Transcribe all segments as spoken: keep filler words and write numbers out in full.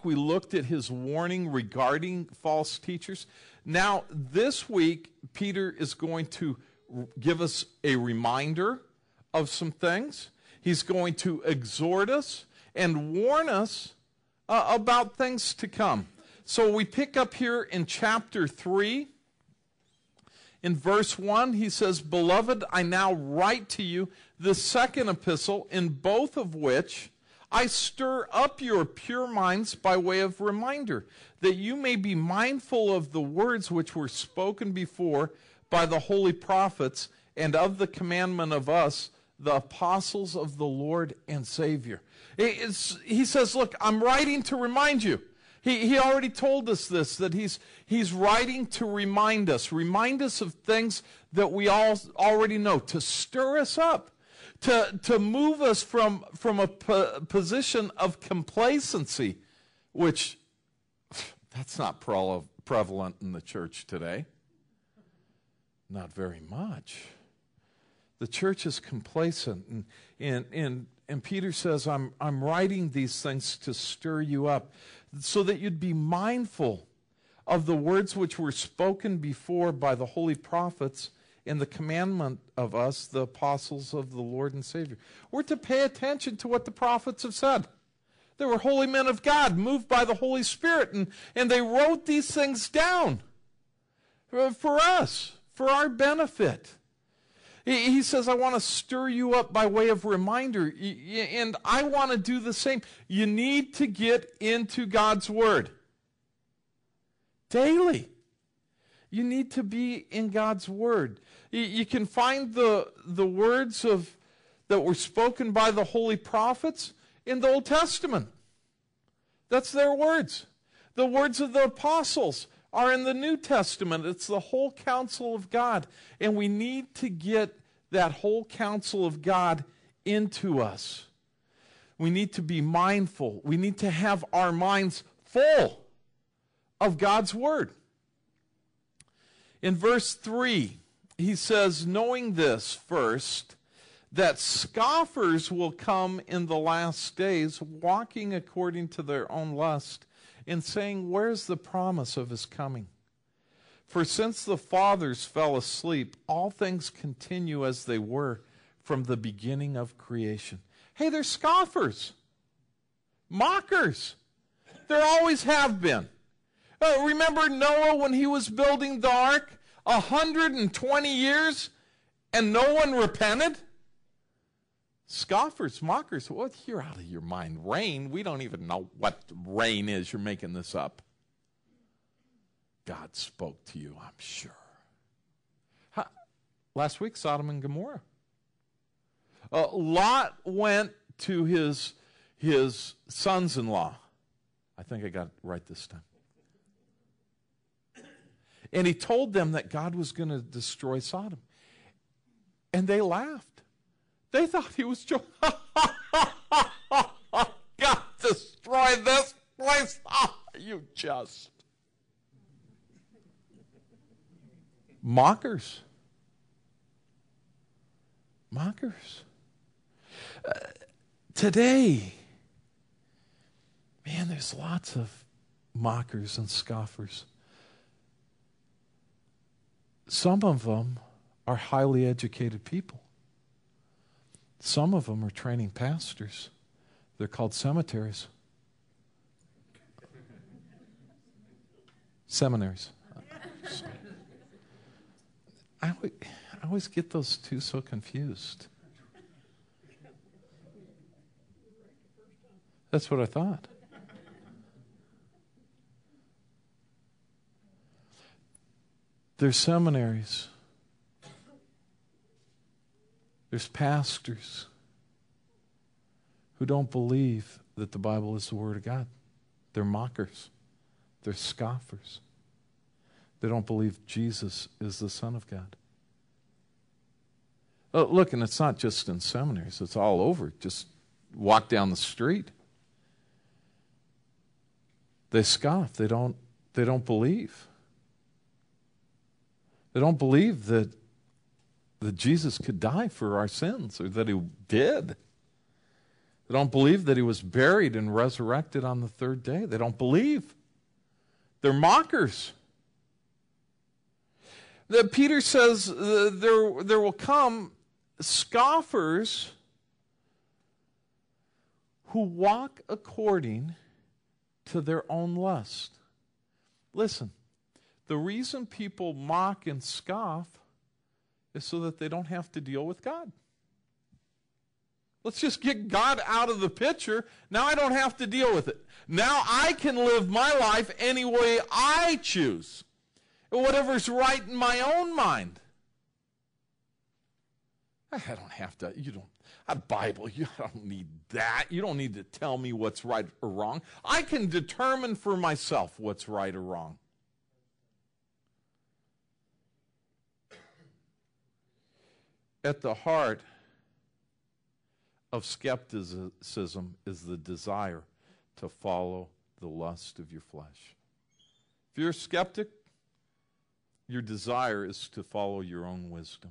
we looked at his warning regarding false teachers. Now, this week, Peter is going to give us a reminder of some things. He's going to exhort us and warn us uh, about things to come. So we pick up here in chapter three. In verse one, he says, "Beloved, I now write to you the second epistle, in both of which I stir up your pure minds by way of reminder, that you may be mindful of the words which were spoken before by the holy prophets, and of the commandment of us, the apostles of the Lord and Savior." It's, he says, look, I'm writing to remind you. He, he already told us this, that he's, he's writing to remind us, remind us of things that we all already know, to stir us up, to, to move us from, from a po- position of complacency, which that's not pre- prevalent in the church today. Not very much. The church is complacent, and, and, and, and Peter says, I'm, I'm writing these things to stir you up, so that you'd be mindful of the words which were spoken before by the holy prophets in the commandment of us, the apostles of the Lord and Savior. We're to pay attention to what the prophets have said. They were holy men of God, moved by the Holy Spirit, and, and they wrote these things down for us, for our benefit. He, he says, I want to stir you up by way of reminder, and I want to do the same. You need to get into God's Word daily. You need to be in God's Word. You, you can find the, the words of that were spoken by the holy prophets in the Old Testament. That's their words. The words of the apostles are in the New Testament. It's the whole counsel of God. And we need to get that whole counsel of God into us. We need to be mindful. We need to have our minds full of God's Word. In verse three, he says, knowing this first, that scoffers will come in the last days, walking according to their own lust, and saying, where's the promise of his coming? For since the fathers fell asleep, all things continue as they were from the beginning of creation. Hey, they're scoffers, mockers. There always have been. Uh, remember Noah when he was building the ark? one hundred twenty years, and no one repented? Scoffers, mockers, what? You're out of your mind. Rain, we don't even know what rain is. You're making this up. God spoke to you, I'm sure. How, last week, Sodom and Gomorrah. Uh, Lot went to his, his sons-in-law. I think I got it right this time. And he told them that God was going to destroy Sodom. And they laughed. They thought he was joking. God, destroy this place. Oh, you just. Mockers. Mockers. Uh, today, man, there's lots of mockers and scoffers. Some of them are highly educated people. Some of them are training pastors. They're called cemeteries. Seminaries. I always, I always get those two so confused. That's what I thought. There's seminaries. There's pastors who don't believe that the Bible is the Word of God. They're mockers. They're scoffers. They don't believe Jesus is the Son of God. Oh, look, and it's not just in seminaries. It's all over. Just walk down the street. They scoff. They don't, they don't believe. They don't believe that, that Jesus could die for our sins, or that he did. They don't believe that he was buried and resurrected on the third day. They don't believe. They're mockers. The, Peter says uh, there, there will come scoffers who walk according to their own lust. Listen, the reason people mock and scoff is so that they don't have to deal with God. Let's just get God out of the picture. Now I don't have to deal with it. Now I can live my life any way I choose. Whatever's right in my own mind. I don't have to, you don't, a Bible, you don't need that. You don't need to tell me what's right or wrong. I can determine for myself what's right or wrong. At the heart of skepticism is the desire to follow the lust of your flesh. If you're a skeptic, your desire is to follow your own wisdom.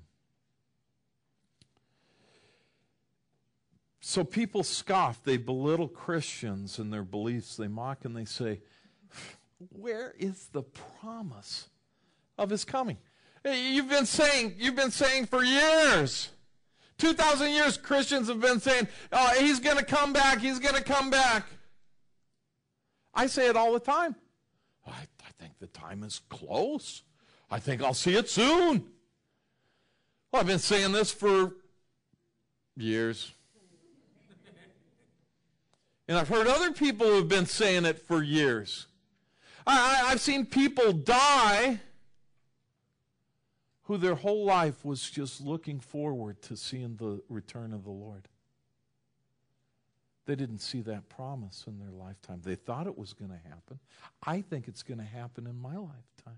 So people scoff, they belittle Christians and their beliefs, they mock and they say, where is the promise of his coming? You've been saying, you've been saying for years, two thousand years Christians have been saying, oh, he's going to come back, he's going to come back. I say it all the time. I, I think the time is close. I think I'll see it soon. Well, I've been saying this for years. And I've heard other people who have been saying it for years. I, I, I've seen people die who their whole life was just looking forward to seeing the return of the Lord. They didn't see that promise in their lifetime. They thought it was going to happen. I think it's going to happen in my lifetime.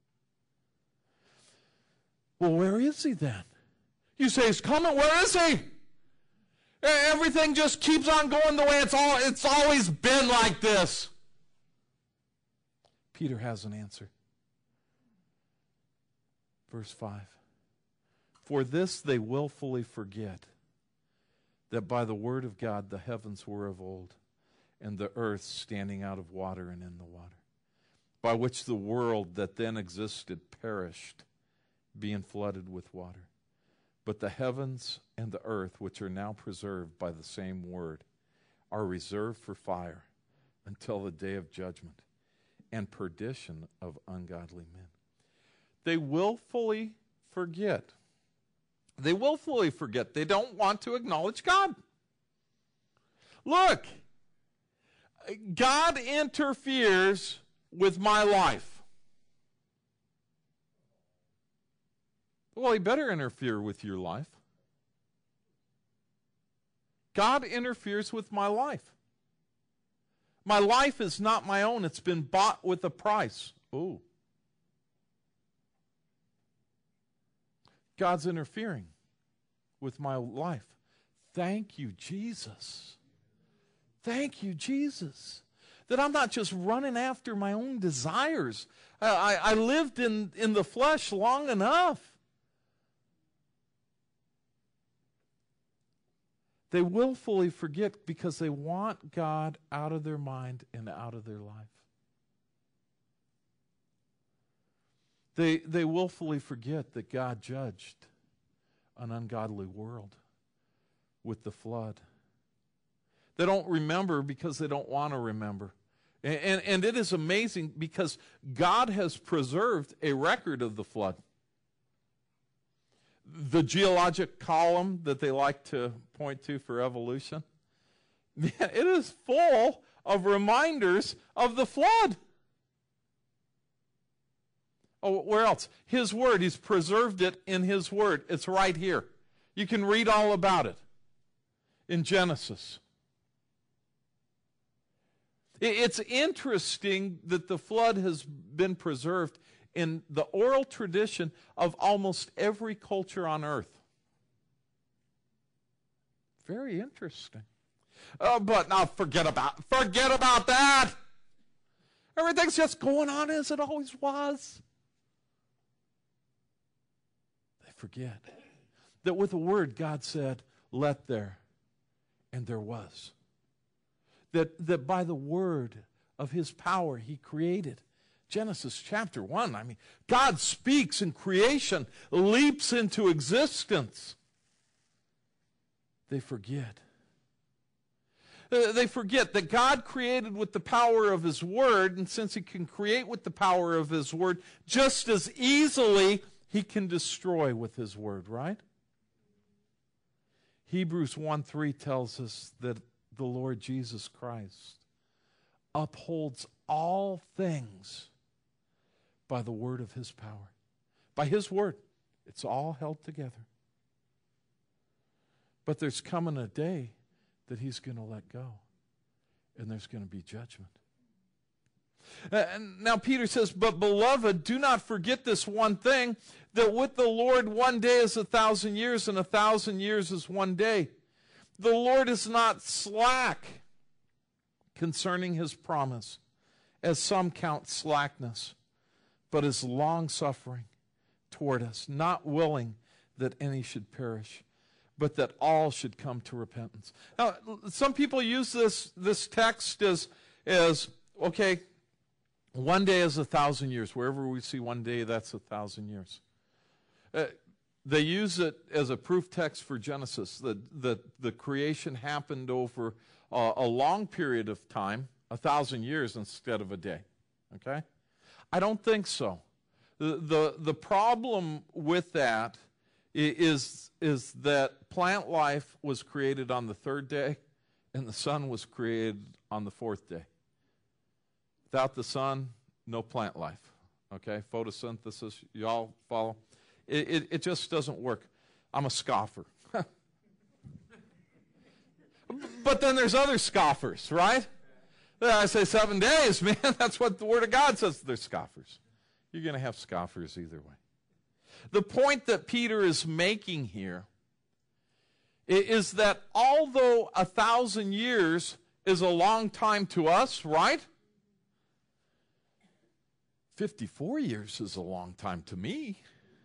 Well, where is he then? You say he's coming. Where is he? Everything just keeps on going the way it's all it's always been like this. Peter has an answer. Verse five. For this they willfully forget that by the word of God the heavens were of old, and the earth standing out of water and in the water, by which the world that then existed perished, being flooded with water. But the heavens and the earth, which are now preserved by the same word, are reserved for fire until the day of judgment and perdition of ungodly men. They willfully forget. They willfully forget. They don't want to acknowledge God. Look, God interferes with my life. Well, he better interfere with your life. God interferes with my life. My life is not my own. It's been bought with a price. Oh. God's interfering with my life. Thank you, Jesus. Thank you, Jesus. That I'm not just running after my own desires. I, I, I lived in, in the flesh long enough. They willfully forget because they want God out of their mind and out of their life. They, they willfully forget that God judged an ungodly world with the flood. They don't remember because they don't want to remember. And, and, and it is amazing because God has preserved a record of the flood. The geologic column that they like to point to for evolution, man, it is full of reminders of the flood. Oh, where else? His Word. He's preserved it in His Word. It's right here. You can read all about it in Genesis. It's interesting that the flood has been preserved in the oral tradition of almost every culture on earth. Very interesting. Oh, but now forget about forget about that. Everything's just going on as it always was. They forget that with a word God said, "Let there," And there was. That, that by the word of his power he created. Genesis chapter one, I mean, God speaks and creation leaps into existence. They forget. Uh, they forget that God created with the power of his word, and since he can create with the power of his word, just as easily he can destroy with his word, right? Hebrews one three tells us that the Lord Jesus Christ upholds all things by the word of his power. By his word, it's all held together. But there's coming a day that he's going to let go, and there's going to be judgment. Uh, and now Peter says, but beloved, do not forget this one thing, that with the Lord one day is a thousand years, and a thousand years is one day. The Lord is not slack concerning his promise, as some count slackness, but is long-suffering toward us, not willing that any should perish, but that all should come to repentance. Now, some people use this, this text as, as, okay, one day is a thousand years. Wherever we see one day, that's a thousand years. Uh, they use it as a proof text for Genesis, that, that the creation happened over uh, a long period of time, a thousand years instead of a day. Okay? I don't think so. The, the, the problem with that is, is that plant life was created on the third day, and the sun was created on the fourth day. Without the sun, no plant life. Okay? Photosynthesis, you all follow? It, it, it just doesn't work. I'm a scoffer. But then there's other scoffers, right? I say seven days, man. That's what the Word of God says. They're scoffers. You're going to have scoffers either way. The point that Peter is making here is that although a thousand years is a long time to us, right? fifty-four years is a long time to me.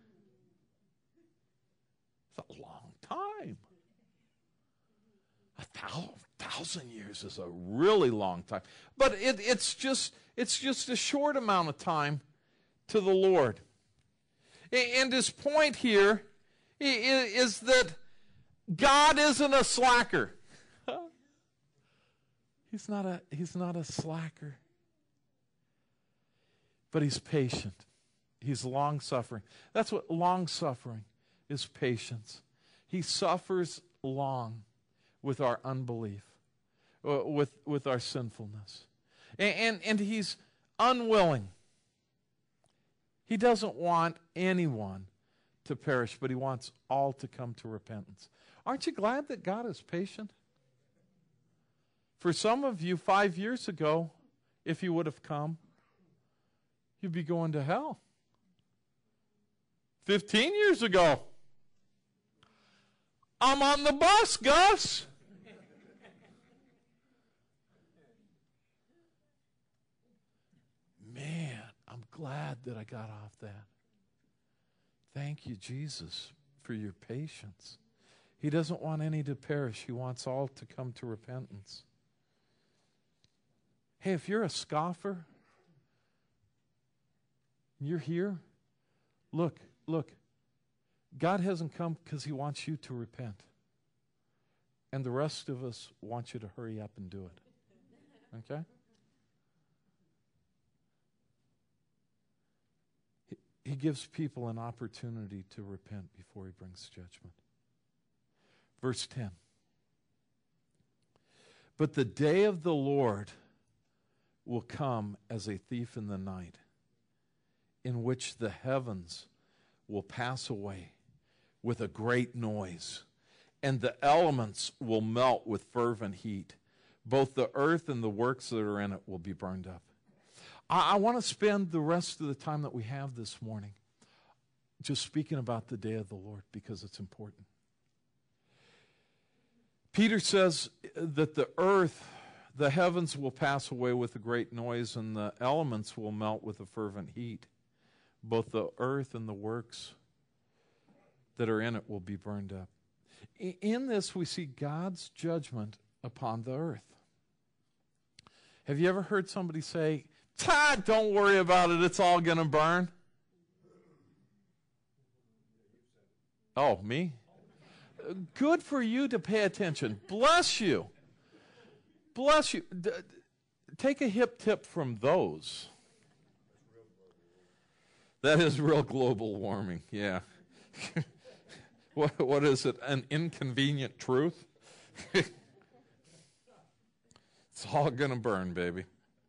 It's a long time. A thousand, thousand years is a really long time. But it, it's just it's just a short amount of time to the Lord. And his point here is that God isn't a slacker. He's not a, he's not a slacker. But he's patient. He's long-suffering. That's what long-suffering is, patience. He suffers long with our unbelief, with, with our sinfulness. And, and, and he's unwilling. He doesn't want anyone to perish, but he wants all to come to repentance. Aren't you glad that God is patient? For some of you, five years ago, if you would have come, you'd be going to hell. Fifteen years ago, I'm on the bus, Gus. Man, I'm glad that I got off that. Thank you, Jesus, for your patience. He doesn't want any to perish. He wants all to come to repentance. Hey, if you're a scoffer, you're here, look, look. God hasn't come because he wants you to repent. And the rest of us want you to hurry up and do it. Okay? He, he gives people an opportunity to repent before he brings judgment. Verse ten. But the day of the Lord will come as a thief in the night, in which the heavens will pass away with a great noise, and the elements will melt with fervent heat. Both the earth and the works that are in it will be burned up. I, I want to spend the rest of the time that we have this morning just speaking about the day of the Lord, because it's important. Peter says that the earth, the heavens will pass away with a great noise, and the elements will melt with a fervent heat. Both the earth and the works that are in it will be burned up. In this, we see God's judgment upon the earth. Have you ever heard somebody say, "Ta, don't worry about it, it's all going to burn"? Oh, me? Good for you to pay attention. Bless you. Bless you. D- take a hip tip from those. That is real global warming, yeah. what, what is it? An inconvenient truth? It's all going to burn, baby.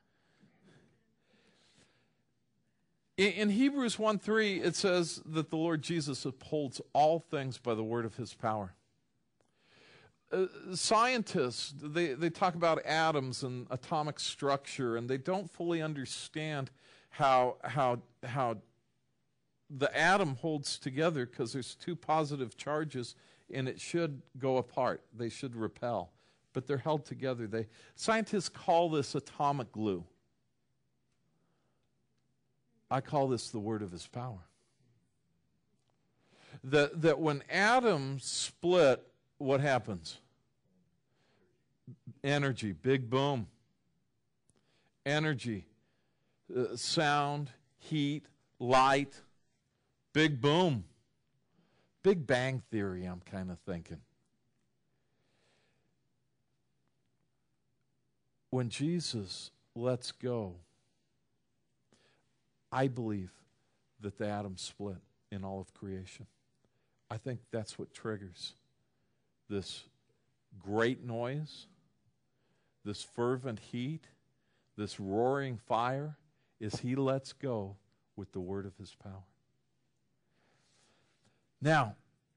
In, in Hebrews one three, it says that the Lord Jesus upholds all things by the word of his power. Uh, scientists, they, they talk about atoms and atomic structure, and they don't fully understand how, how, how the atom holds together, because there's two positive charges, and it should go apart. They should repel, but they're held together. They, scientists call this atomic glue. I call this the word of his power. That, that when atoms split, what happens? Energy, big boom. Energy, uh, sound, heat, light, big boom. Big Bang Theory, I'm kind of thinking. When Jesus lets go, I believe that the atoms split in all of creation. I think that's what triggers this great noise, this fervent heat, this roaring fire, is he lets go with the word of his power. Now,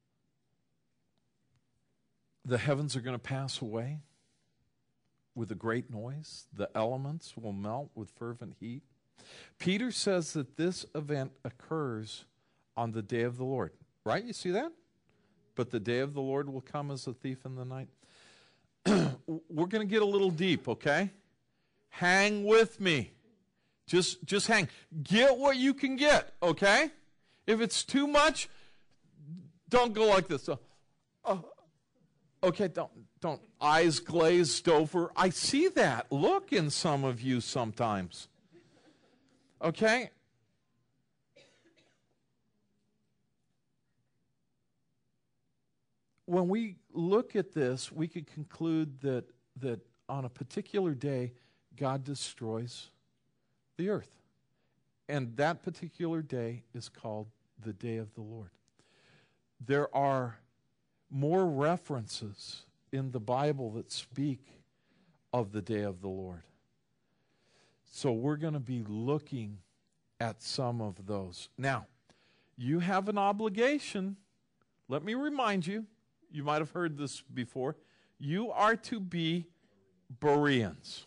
the heavens are going to pass away with a great noise. The elements will melt with fervent heat. Peter says that this event occurs on the day of the Lord. Right? You see that? But the day of the Lord will come as a thief in the night. We're going to get a little deep, okay? Hang with me. Just, just hang. Get what you can get, okay? If it's too much, don't go like this. Uh, uh, okay, don't, don't. Eyes glazed over. I see that look in some of you sometimes. Okay? When we look at this, we could conclude that, that on a particular day, God destroys the earth. And that particular day is called the day of the Lord. There are more references in the Bible that speak of the day of the Lord. So we're going to be looking at some of those. Now, you have an obligation. Let me remind you, you might have heard this before. You are to be Bereans.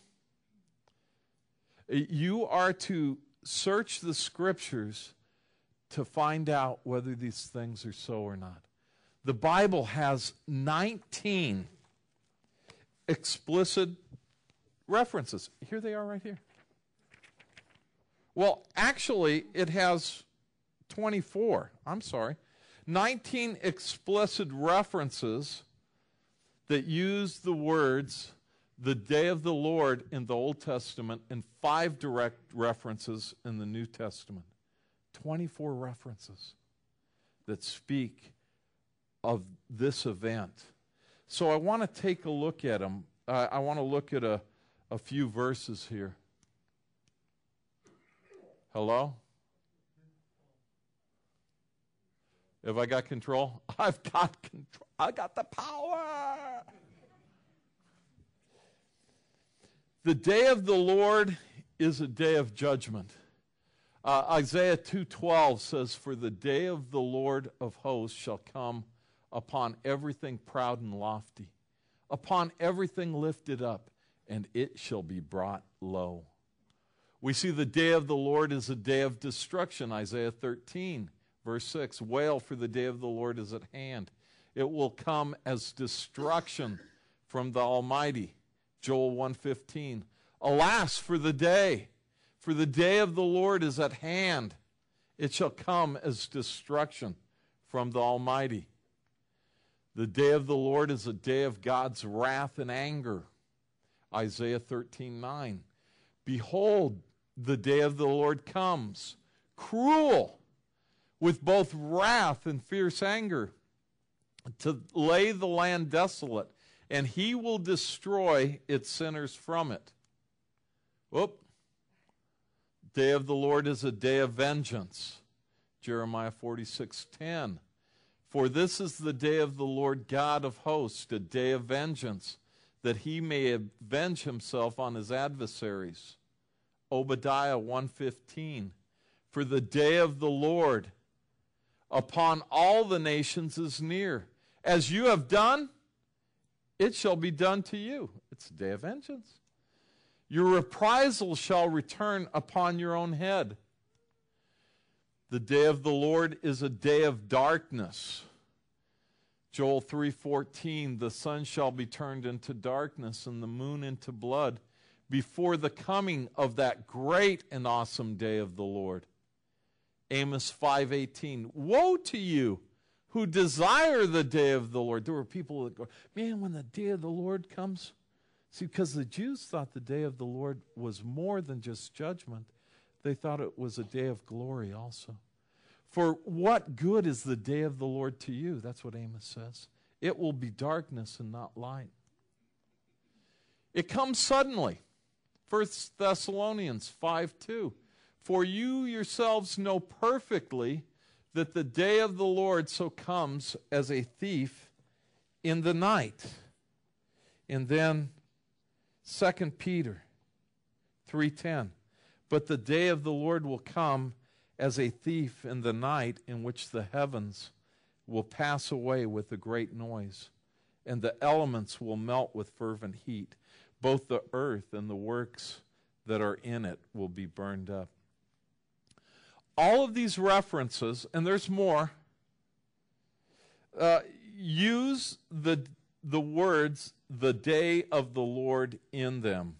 You are to search the scriptures to find out whether these things are so or not. The Bible has nineteen explicit references. Here they are right here. Well, actually, it has twenty-four. I'm sorry. nineteen explicit references that use the words the day of the Lord in the Old Testament and five direct references in the New Testament. twenty-four references that speak of this event. So I want to take a look at them. Uh, I want to look at a, a few verses here. Hello? Have I got control? I've got control. I got the power. The day of the Lord is a day of judgment. Uh, Isaiah two twelve says, "For the day of the Lord of hosts shall come upon everything proud and lofty, upon everything lifted up, and it shall be brought low." We see the day of the Lord is a day of destruction. Isaiah thirteen, verse six, "Wail, for the day of the Lord is at hand. It will come as destruction from the Almighty." Joel one fifteen, "Alas for the day, for the day of the Lord is at hand. It shall come as destruction from the Almighty." The day of the Lord is a day of God's wrath and anger. Isaiah thirteen nine. Behold, the day of the Lord comes, cruel, with both wrath and fierce anger, to lay the land desolate, and he will destroy its sinners from it. Whoop. Day of the Lord is a day of vengeance. Jeremiah forty-six ten. For this is the day of the Lord God of hosts, a day of vengeance, that he may avenge himself on his adversaries. Obadiah one fifteen. For the day of the Lord upon all the nations is near. As you have done, it shall be done to you. It's a day of vengeance. Your reprisal shall return upon your own head. The day of the Lord is a day of darkness. Joel three fourteen, the sun shall be turned into darkness and the moon into blood before the coming of that great and awesome day of the Lord. Amos five eighteen, woe to you who desire the day of the Lord. There were people that go, man, when the day of the Lord comes. See, because the Jews thought the day of the Lord was more than just judgment. They thought it was a day of glory also. For what good is the day of the Lord to you? That's what Amos says. It will be darkness and not light. It comes suddenly. First Thessalonians five two. For you yourselves know perfectly that the day of the Lord so comes as a thief in the night. And then Second Peter three ten. But the day of the Lord will come as a thief in the night, in which the heavens will pass away with a great noise, and the elements will melt with fervent heat. Both the earth and the works that are in it will be burned up. All of these references, and there's more, uh, use the, the words, the day of the Lord, in them.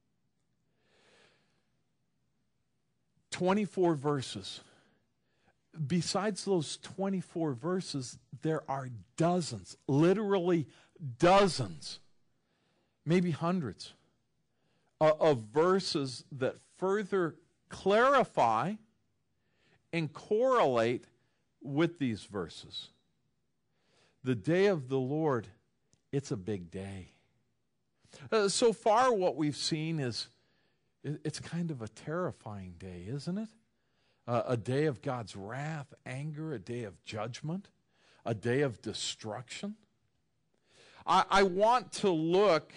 twenty-four verses. Besides those twenty-four verses, there are dozens, literally dozens, maybe hundreds, uh, of verses that further clarify and correlate with these verses. The day of the Lord, it's a big day. Uh, so far, what we've seen is it's kind of a terrifying day, isn't it? Uh, a day of God's wrath, anger, a day of judgment, a day of destruction. I, I want to look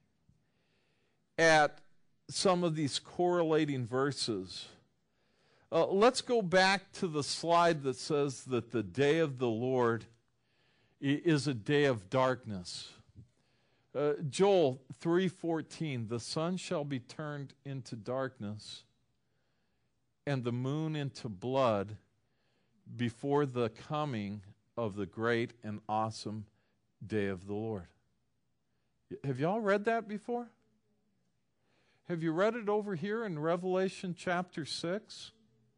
at some of these correlating verses. Uh, let's go back to the slide that says that the day of the Lord is a day of darkness. Uh, Joel three fourteen, the sun shall be turned into darkness and the moon into blood before the coming of the great and awesome day of the Lord. Have y'all read that before? Have you read it over here in Revelation chapter six?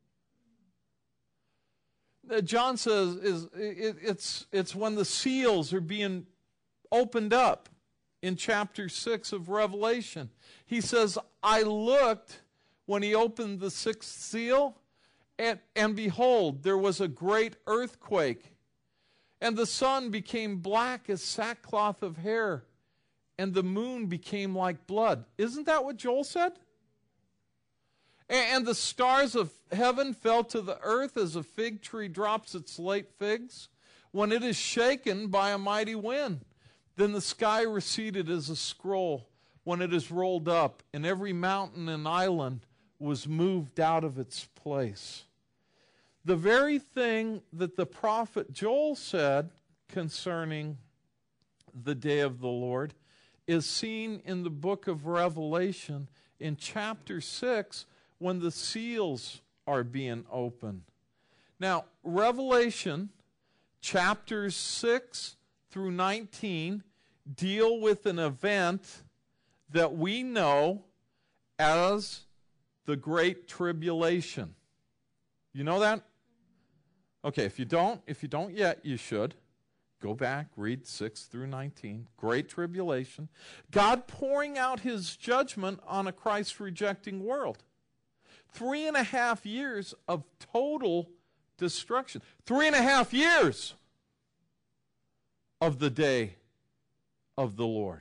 Uh, John says is it, it's it's when the seals are being opened up. In chapter six of Revelation, he says, I looked when he opened the sixth seal, and, and behold, there was a great earthquake, and the sun became black as sackcloth of hair, and the moon became like blood. Isn't that what Joel said? And, and the stars of heaven fell to the earth as a fig tree drops its late figs when it is shaken by a mighty wind. Then the sky receded as a scroll when it is rolled up, and every mountain and island was moved out of its place. The very thing that the prophet Joel said concerning the day of the Lord is seen in the book of Revelation in chapter six when the seals are being opened. Now, Revelation chapters six through nineteen deal with an event that we know as the Great Tribulation. You know that? Okay, if you don't, if you don't yet, you should. Go back, read six through nineteen. Great tribulation. God pouring out his judgment on a Christ-rejecting world. Three and a half years of total destruction. Three and a half years of the day of the Lord.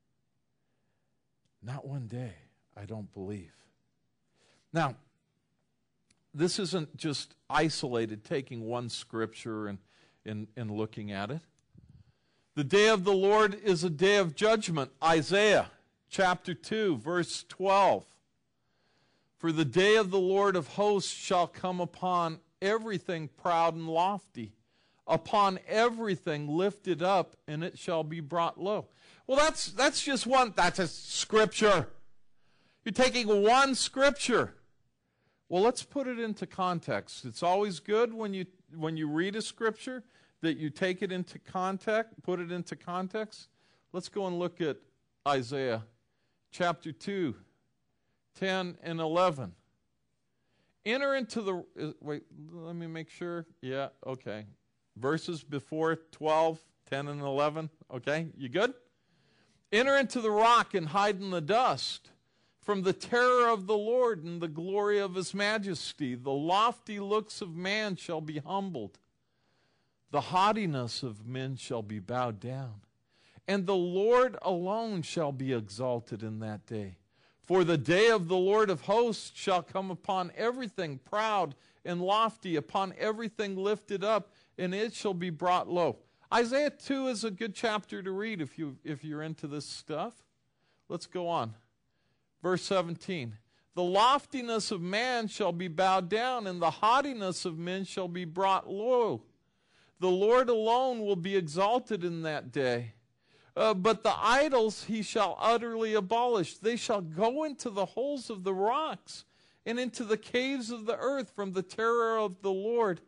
Not one day, I don't believe. Now, this isn't just isolated, taking one scripture and, and, and looking at it. The day of the Lord is a day of judgment. Isaiah chapter two, verse twelve. For the day of the Lord of hosts shall come upon everything proud and lofty, upon everything lifted up, and it shall be brought low. Well, that's that's just one, that's a scripture. You're taking one scripture. Well, let's put it into context. It's always good when you when you read a scripture that you take it into context, put it into context. Let's go and look at Isaiah chapter two, ten and eleven. Enter into the, wait, let me make sure. Yeah, okay. Verses before twelve, ten, and eleven. Okay, you good? Enter into the rock and hide in the dust from the terror of the Lord and the glory of his majesty. The lofty looks of man shall be humbled. The haughtiness of men shall be bowed down. And the Lord alone shall be exalted in that day. For the day of the Lord of hosts shall come upon everything proud and lofty, upon everything lifted up, and it shall be brought low. Isaiah two is a good chapter to read if, you, if you're into this stuff. Let's go on. Verse seventeen. The loftiness of man shall be bowed down, and the haughtiness of men shall be brought low. The Lord alone will be exalted in that day. Uh, but the idols he shall utterly abolish. They shall go into the holes of the rocks and into the caves of the earth from the terror of the Lord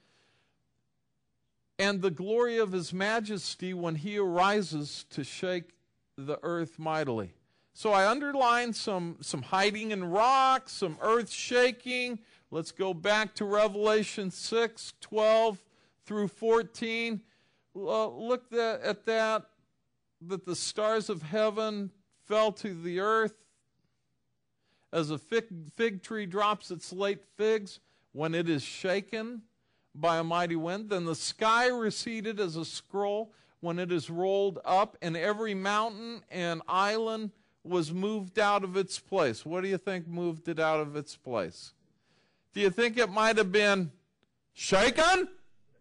and the glory of his majesty when he arises to shake the earth mightily. So I underlined some, some hiding in rocks, some earth shaking. Let's go back to Revelation six, twelve through fourteen. Uh, look that, at that. That the stars of heaven fell to the earth as a fig, fig tree drops its late figs when it is shaken by a mighty wind. Then the sky receded as a scroll when it is rolled up, and every mountain and island was moved out of its place. What do you think moved it out of its place? Do you think it might have been shaken?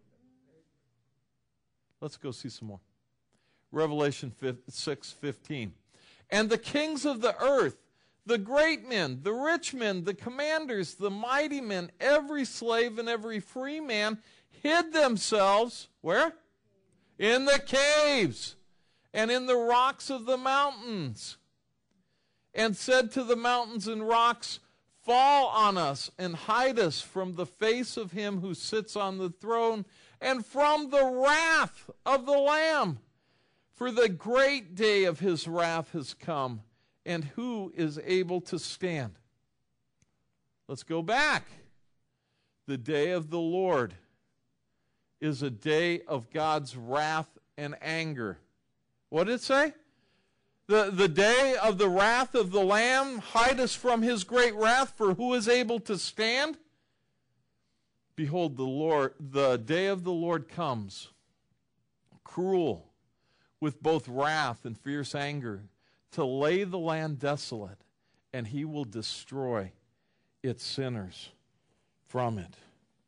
Let's go see some more. Revelation six fifteen. And the kings of the earth, the great men, the rich men, the commanders, the mighty men, every slave and every free man hid themselves, where? In the caves and in the rocks of the mountains, and said to the mountains and rocks, fall on us and hide us from the face of him who sits on the throne and from the wrath of the Lamb. For the great day of his wrath has come, and who is able to stand? Let's go back. The day of the Lord is a day of God's wrath and anger. What did it say? The, the day of the wrath of the Lamb, hide us from his great wrath, for who is able to stand? Behold, the Lord, the day of the Lord comes, cruel, with both wrath and fierce anger, to lay the land desolate, and he will destroy its sinners from it.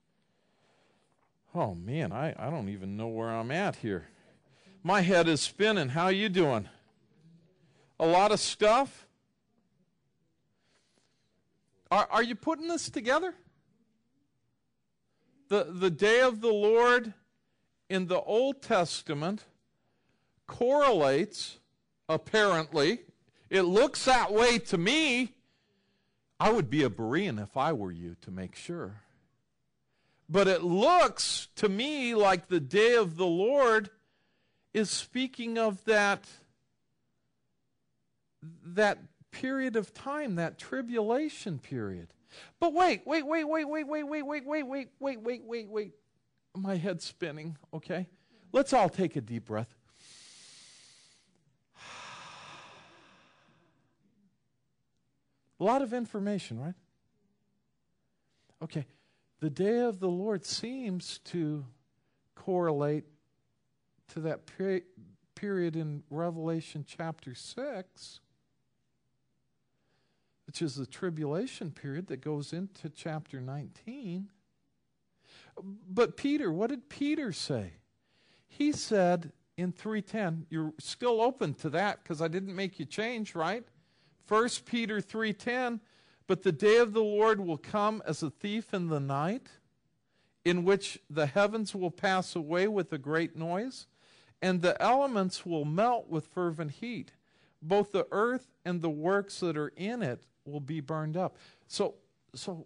Oh man, I, I don't even know where I'm at here. My head is spinning. How you doing? A lot of stuff? Are, are you putting this together? The, the day of the Lord in the Old Testament correlates, apparently, it looks that way to me. I would be a Berean if I were you, to make sure. But it looks to me like the day of the Lord is speaking of that, that period of time, that tribulation period. But wait, wait, wait, wait, wait, wait, wait, wait, wait, wait, wait, wait, wait, wait. My head's spinning, okay? Let's all take a deep breath. A lot of information, right? Okay. The day of the Lord seems to correlate to that peri- period in Revelation chapter six, which is the tribulation period that goes into chapter nineteen. But Peter, what did Peter say? He said in three ten, you're still open to that because I didn't make you change, right? First Peter three ten, but the day of the Lord will come as a thief in the night, in which the heavens will pass away with a great noise, and the elements will melt with fervent heat. Both the earth and the works that are in it will be burned up. So, so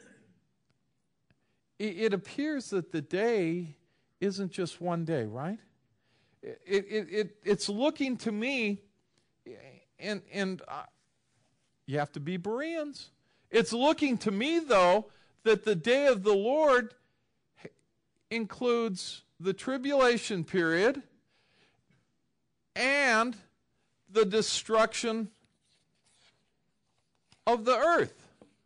it, it appears that the day isn't just one day, right? It, it, it, it's looking to me, and, and uh, you have to be Bereans. It's looking to me, though, that the day of the Lord includes the tribulation period and the destruction of the earth.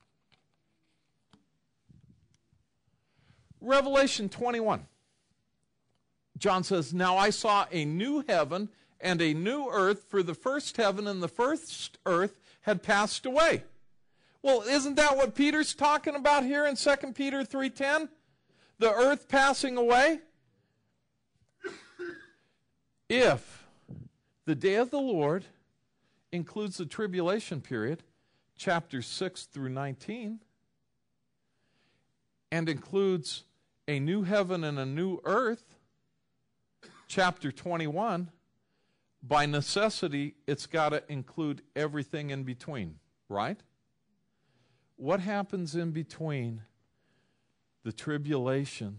Revelation twenty-one. John says, now I saw a new heaven and a new earth, for the first heaven and the first earth had passed away. Well, isn't that what Peter's talking about here in Second Peter three ten? The earth passing away? If the day of the Lord includes the tribulation period, chapters six through nineteen, and includes a new heaven and a new earth, chapter twenty-one, by necessity, it's got to include everything in between, right? What happens in between the tribulation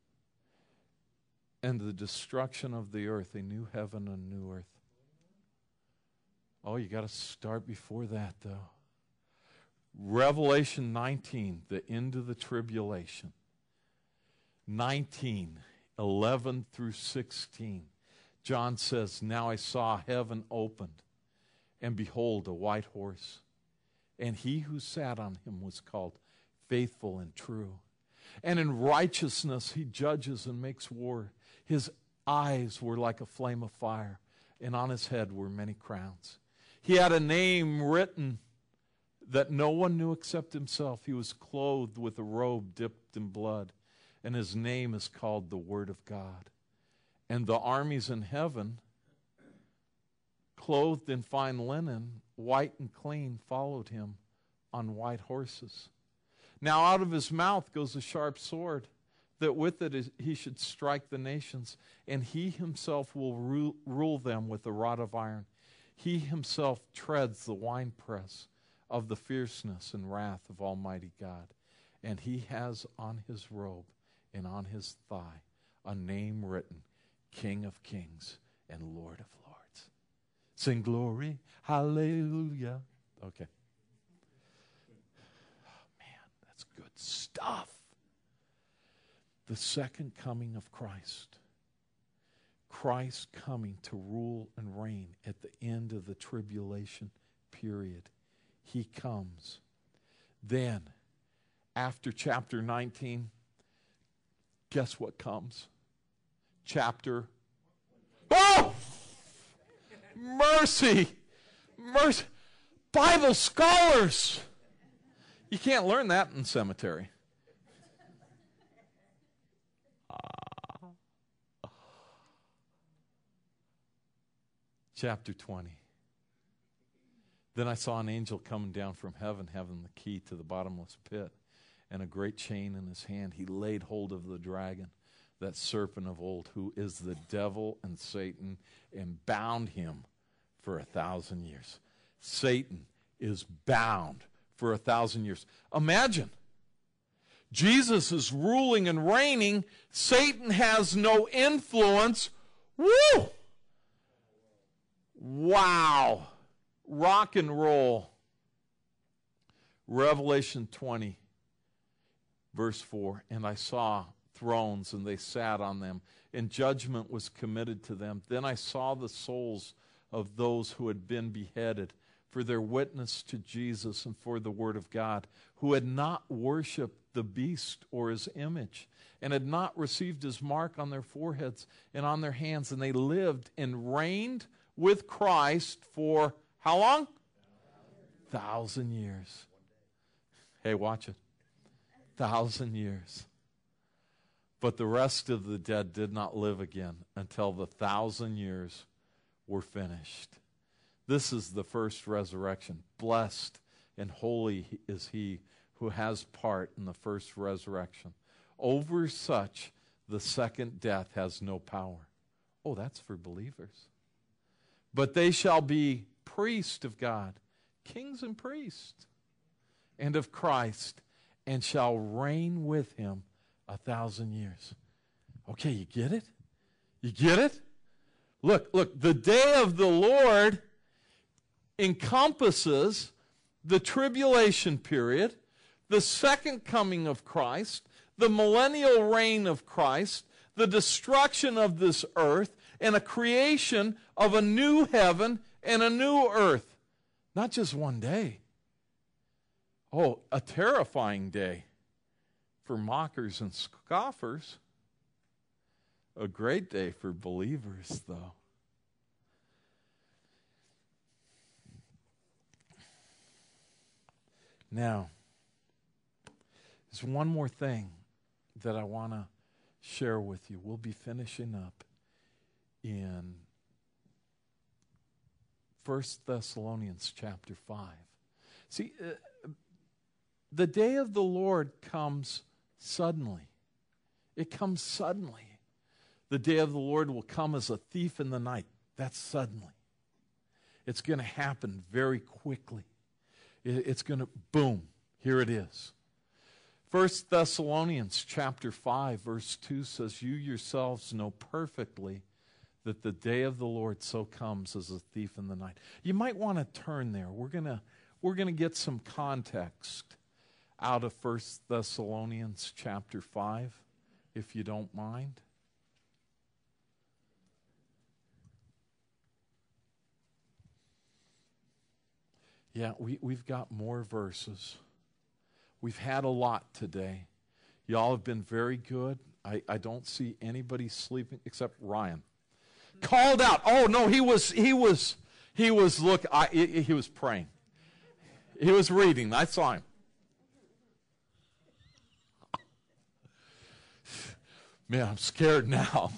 and the destruction of the earth, a new heaven and a new earth? Oh, you got to start before that, though. Revelation nineteen, the end of the tribulation. nineteen, eleven through sixteen. John says, now I saw heaven opened, and behold, a white horse. And he who sat on him was called Faithful and True. And in righteousness he judges and makes war. His eyes were like a flame of fire, and on his head were many crowns. He had a name written that no one knew except himself. He was clothed with a robe dipped in blood, and his name is called the Word of God. And the armies in heaven, clothed in fine linen, white and clean, followed him on white horses. Now out of his mouth goes a sharp sword, that with it is, he should strike the nations, and he himself will rule, rule them with a rod of iron. He himself treads the winepress of the fierceness and wrath of Almighty God. And he has on his robe and on his thigh a name written, King of Kings and Lord of Lords. Sing glory, hallelujah. Okay. Oh, man, that's good stuff. The second coming of Christ. Christ coming to rule and reign at the end of the tribulation period. He comes. Then, after chapter nineteen, guess what comes? Chapter. Oh! Mercy! Mercy! Bible scholars! You can't learn that in cemetery. Chapter twenty. Then I saw an angel coming down from heaven, having the key to the bottomless pit, and a great chain in his hand. He laid hold of the dragon, that serpent of old, who is the devil and Satan, and bound him for a thousand years. Satan is bound for a thousand years. Imagine, Jesus is ruling and reigning. Satan has no influence. Woo! Wow. Rock and roll. Revelation twenty, verse four. And I saw thrones, and they sat on them, and judgment was committed to them. Then I saw the souls of those who had been beheaded for their witness to Jesus and for the word of God, who had not worshipped the beast or his image, and had not received his mark on their foreheads and on their hands. And they lived and reigned with Christ for how long? Thousand years. Hey, watch it. Thousand years. But the rest of the dead did not live again until the thousand years were finished. This is the first resurrection. Blessed and holy is he who has part in the first resurrection. Over such, the second death has no power. Oh, that's for believers. But they shall be priests of God, kings and priests, and of Christ, and shall reign with him a thousand years. Okay, you get it? You get it? Look, look, the day of the Lord encompasses the tribulation period, the second coming of Christ, the millennial reign of Christ, the destruction of this earth, and a creation of a new heaven and a new earth. Not just one day. Oh, a terrifying day for mockers and scoffers. A great day for believers, though. Now, there's one more thing that I want to share with you. We'll be finishing up in First Thessalonians chapter five. See, uh, the day of the Lord comes suddenly. It comes suddenly. The day of the Lord will come as a thief in the night. That's suddenly. It's going to happen very quickly. It's going to, boom, here it is. First Thessalonians chapter five, verse two says, you yourselves know perfectly that the day of the Lord so comes as a thief in the night. You might want to turn there. We're going to we're going to get some context out of First Thessalonians chapter five, if you don't mind. Yeah, we, we've got more verses. We've had a lot today. Y'all have been very good. I, I don't see anybody sleeping except Ryan. Called out. Oh no, he was he was he was look I, he, he was praying. He was reading. I saw him. Man, I'm scared now.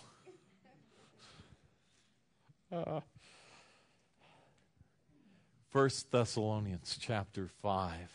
Uh, First Thessalonians chapter five,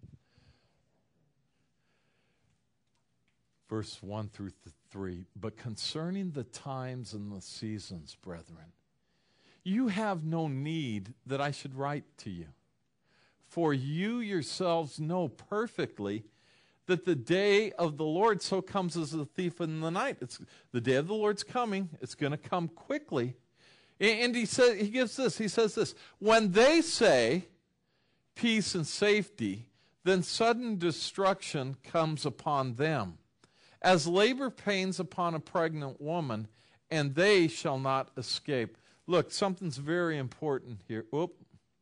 verse one through three. But concerning the times and the seasons, brethren, you have no need that I should write to you. For you yourselves know perfectly that the day of the Lord so comes as a thief in the night. It's the day of the Lord's coming. It's going to come quickly. And he says, he gives this, he says this, when they say peace and safety, then sudden destruction comes upon them, as labor pains upon a pregnant woman, and they shall not escape. Look, something's very important here. Oop.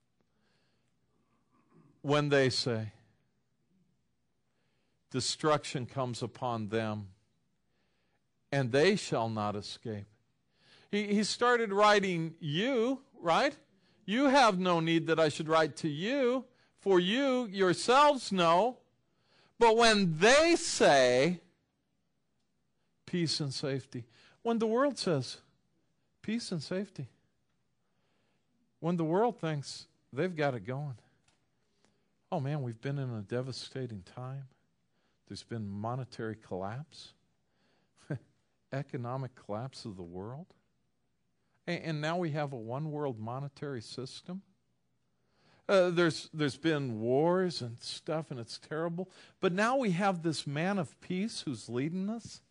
When they say destruction comes upon them, and they shall not escape. He, he started writing you, right? You have no need that I should write to you, for you yourselves know. But when they say peace and safety, when the world says peace and safety, when the world thinks they've got it going, oh man, we've been in a devastating time. There's been monetary collapse, economic collapse of the world. And now we have a one-world monetary system. Uh, there's there's been wars and stuff, and it's terrible. But now we have this man of peace who's leading us.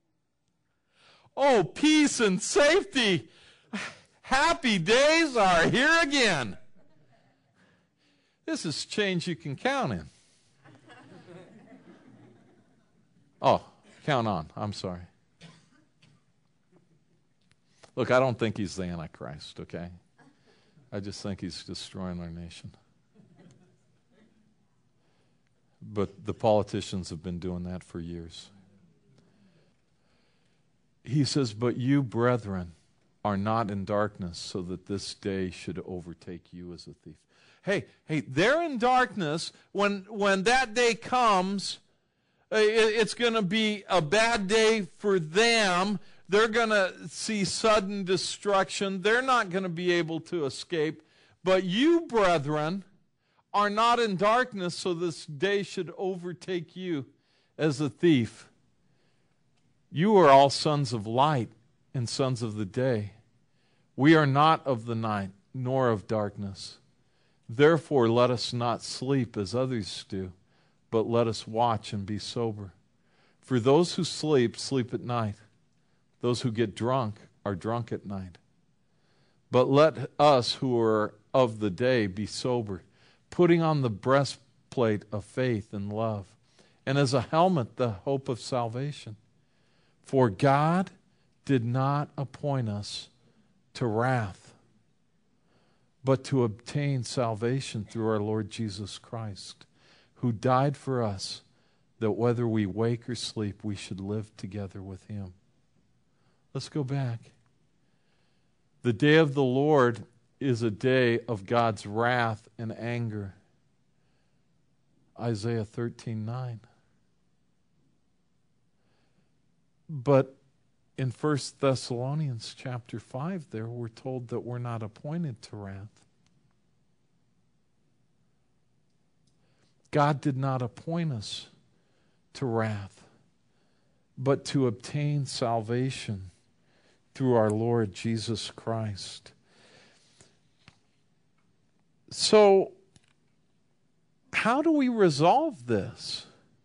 Oh, peace and safety. Happy days are here again. This is change you can count in. Oh, Count on. I'm sorry. Look, I don't think he's the Antichrist, okay? I just think he's destroying our nation. But the politicians have been doing that for years. He says, but you, brethren, are not in darkness, so that this day should overtake you as a thief. Hey, hey, they're in darkness. When, when that day comes, it's going to be a bad day for them. They're going to see sudden destruction. They're not going to be able to escape. But you, brethren, are not in darkness, so this day should overtake you as a thief. You are all sons of light and sons of the day. We are not of the night, nor of darkness. Therefore, let us not sleep as others do, but let us watch and be sober. For those who sleep, sleep at night. Those who get drunk are drunk at night. But let us who are of the day be sober, putting on the breastplate of faith and love, and as a helmet the hope of salvation. For God did not appoint us to wrath, but to obtain salvation through our Lord Jesus Christ, who died for us, that whether we wake or sleep, we should live together with him. Let's go back. The day of the Lord is a day of God's wrath and anger. Isaiah thirteen nine. But in First Thessalonians chapter five there, we're told that we're not appointed to wrath. God did not appoint us to wrath, but to obtain salvation through our Lord Jesus Christ. So, how do we resolve this?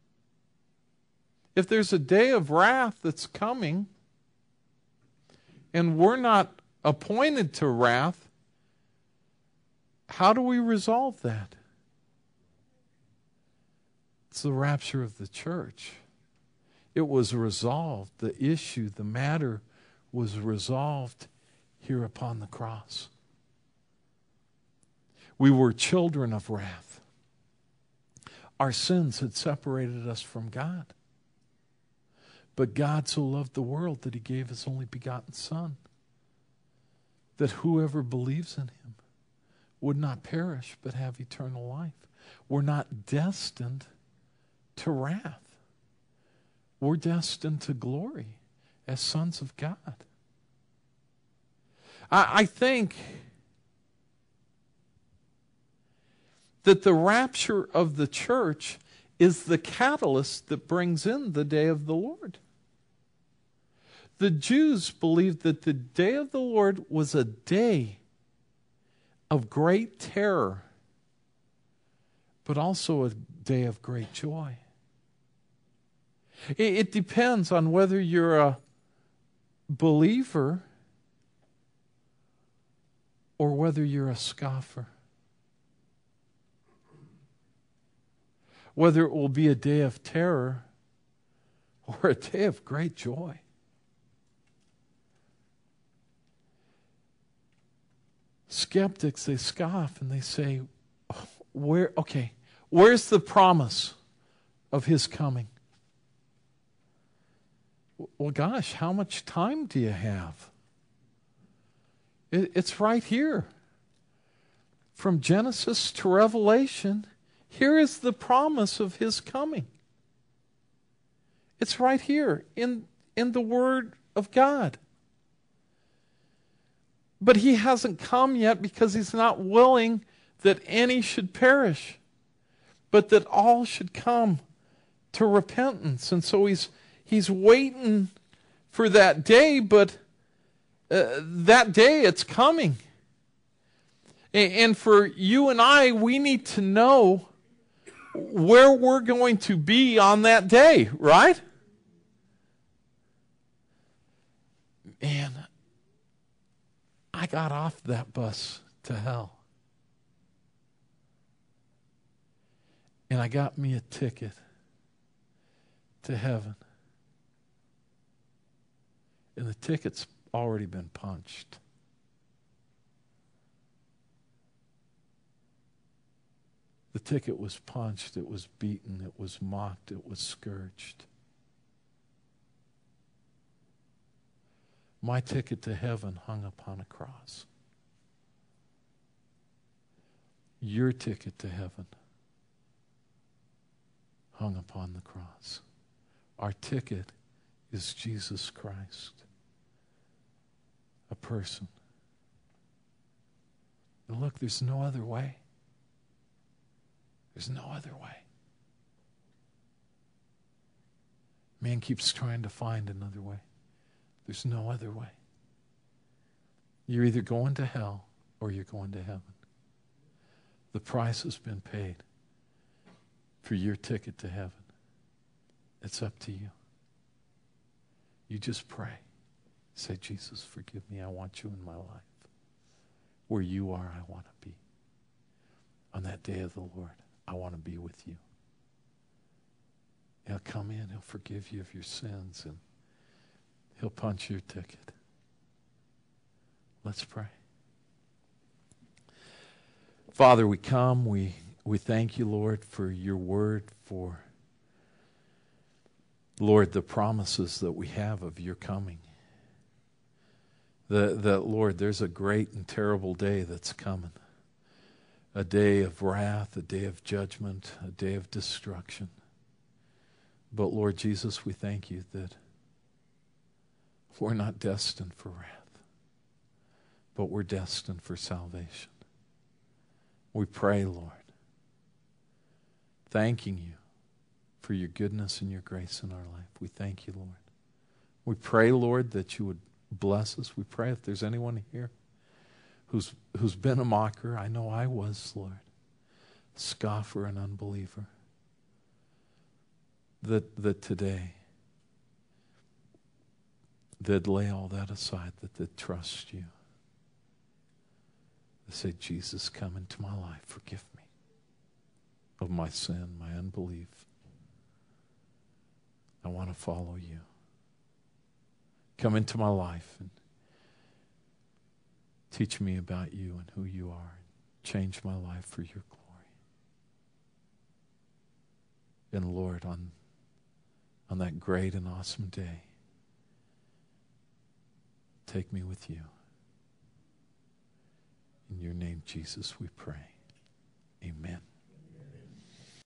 If there's a day of wrath that's coming, and we're not appointed to wrath, how do we resolve that? It's the rapture of the church. It was resolved. The issue, the matter was resolved here upon the cross. We were children of wrath. Our sins had separated us from God. But God so loved the world that he gave his only begotten Son, that whoever believes in him would not perish but have eternal life. We're not destined to wrath. We're destined to glory as sons of God. I, I think that the rapture of the church is the catalyst that brings in the day of the Lord. The Jews believed that the day of the Lord was a day of great terror, but also a day of great joy. It, it depends on whether you're a believer or whether you're a scoffer. Whether it will be a day of terror or a day of great joy. Skeptics, they scoff and they say, oh, where, okay, where's the promise of his coming? Well, gosh, how much time do you have? It, it's right here. From Genesis to Revelation, here is the promise of his coming. It's right here in, in the Word of God. But he hasn't come yet because he's not willing that any should perish, but that all should come to repentance. And so he's he's waiting for that day, but uh, that day it's coming. And, and for you and I, we need to know where we're going to be on that day, right? Man, I got off that bus to hell. And I got me a ticket to heaven. And the ticket's already been punched. The ticket was punched, it was beaten, it was mocked, it was scourged. My ticket to heaven hung upon a cross. Your ticket to heaven hung upon the cross. Our ticket is Jesus Christ, a person. And look, there's no other way. There's no other way. Man keeps trying to find another way. There's no other way. You're either going to hell or you're going to heaven. The price has been paid for your ticket to heaven. It's up to you. You just pray. Say, Jesus, forgive me. I want you in my life. Where you are, I want to be. On that day of the Lord, I want to be with you. He'll come in. He'll forgive you of your sins, and he'll punch your ticket. Let's pray. Father, we come. We, we thank you, Lord, for your word, for, Lord, the promises that we have of your coming. That, that, Lord, there's a great and terrible day that's coming. A day of wrath, a day of judgment, a day of destruction. But Lord Jesus, we thank you that we're not destined for wrath, but we're destined for salvation. We pray, Lord, thanking you for your goodness and your grace in our life. We thank you, Lord. We pray, Lord, that you would bless us. We pray if there's anyone here who's who's been a mocker. I know I was, Lord. A scoffer and unbeliever. That that today they'd lay all that aside, that they'd trust you. They say, Jesus, come into my life. Forgive me of my sin, my unbelief. I want to follow you. Come into my life and teach me about you and who you are. Change my life for your glory. And Lord, on, on that great and awesome day, take me with you. In your name, Jesus, we pray. Amen.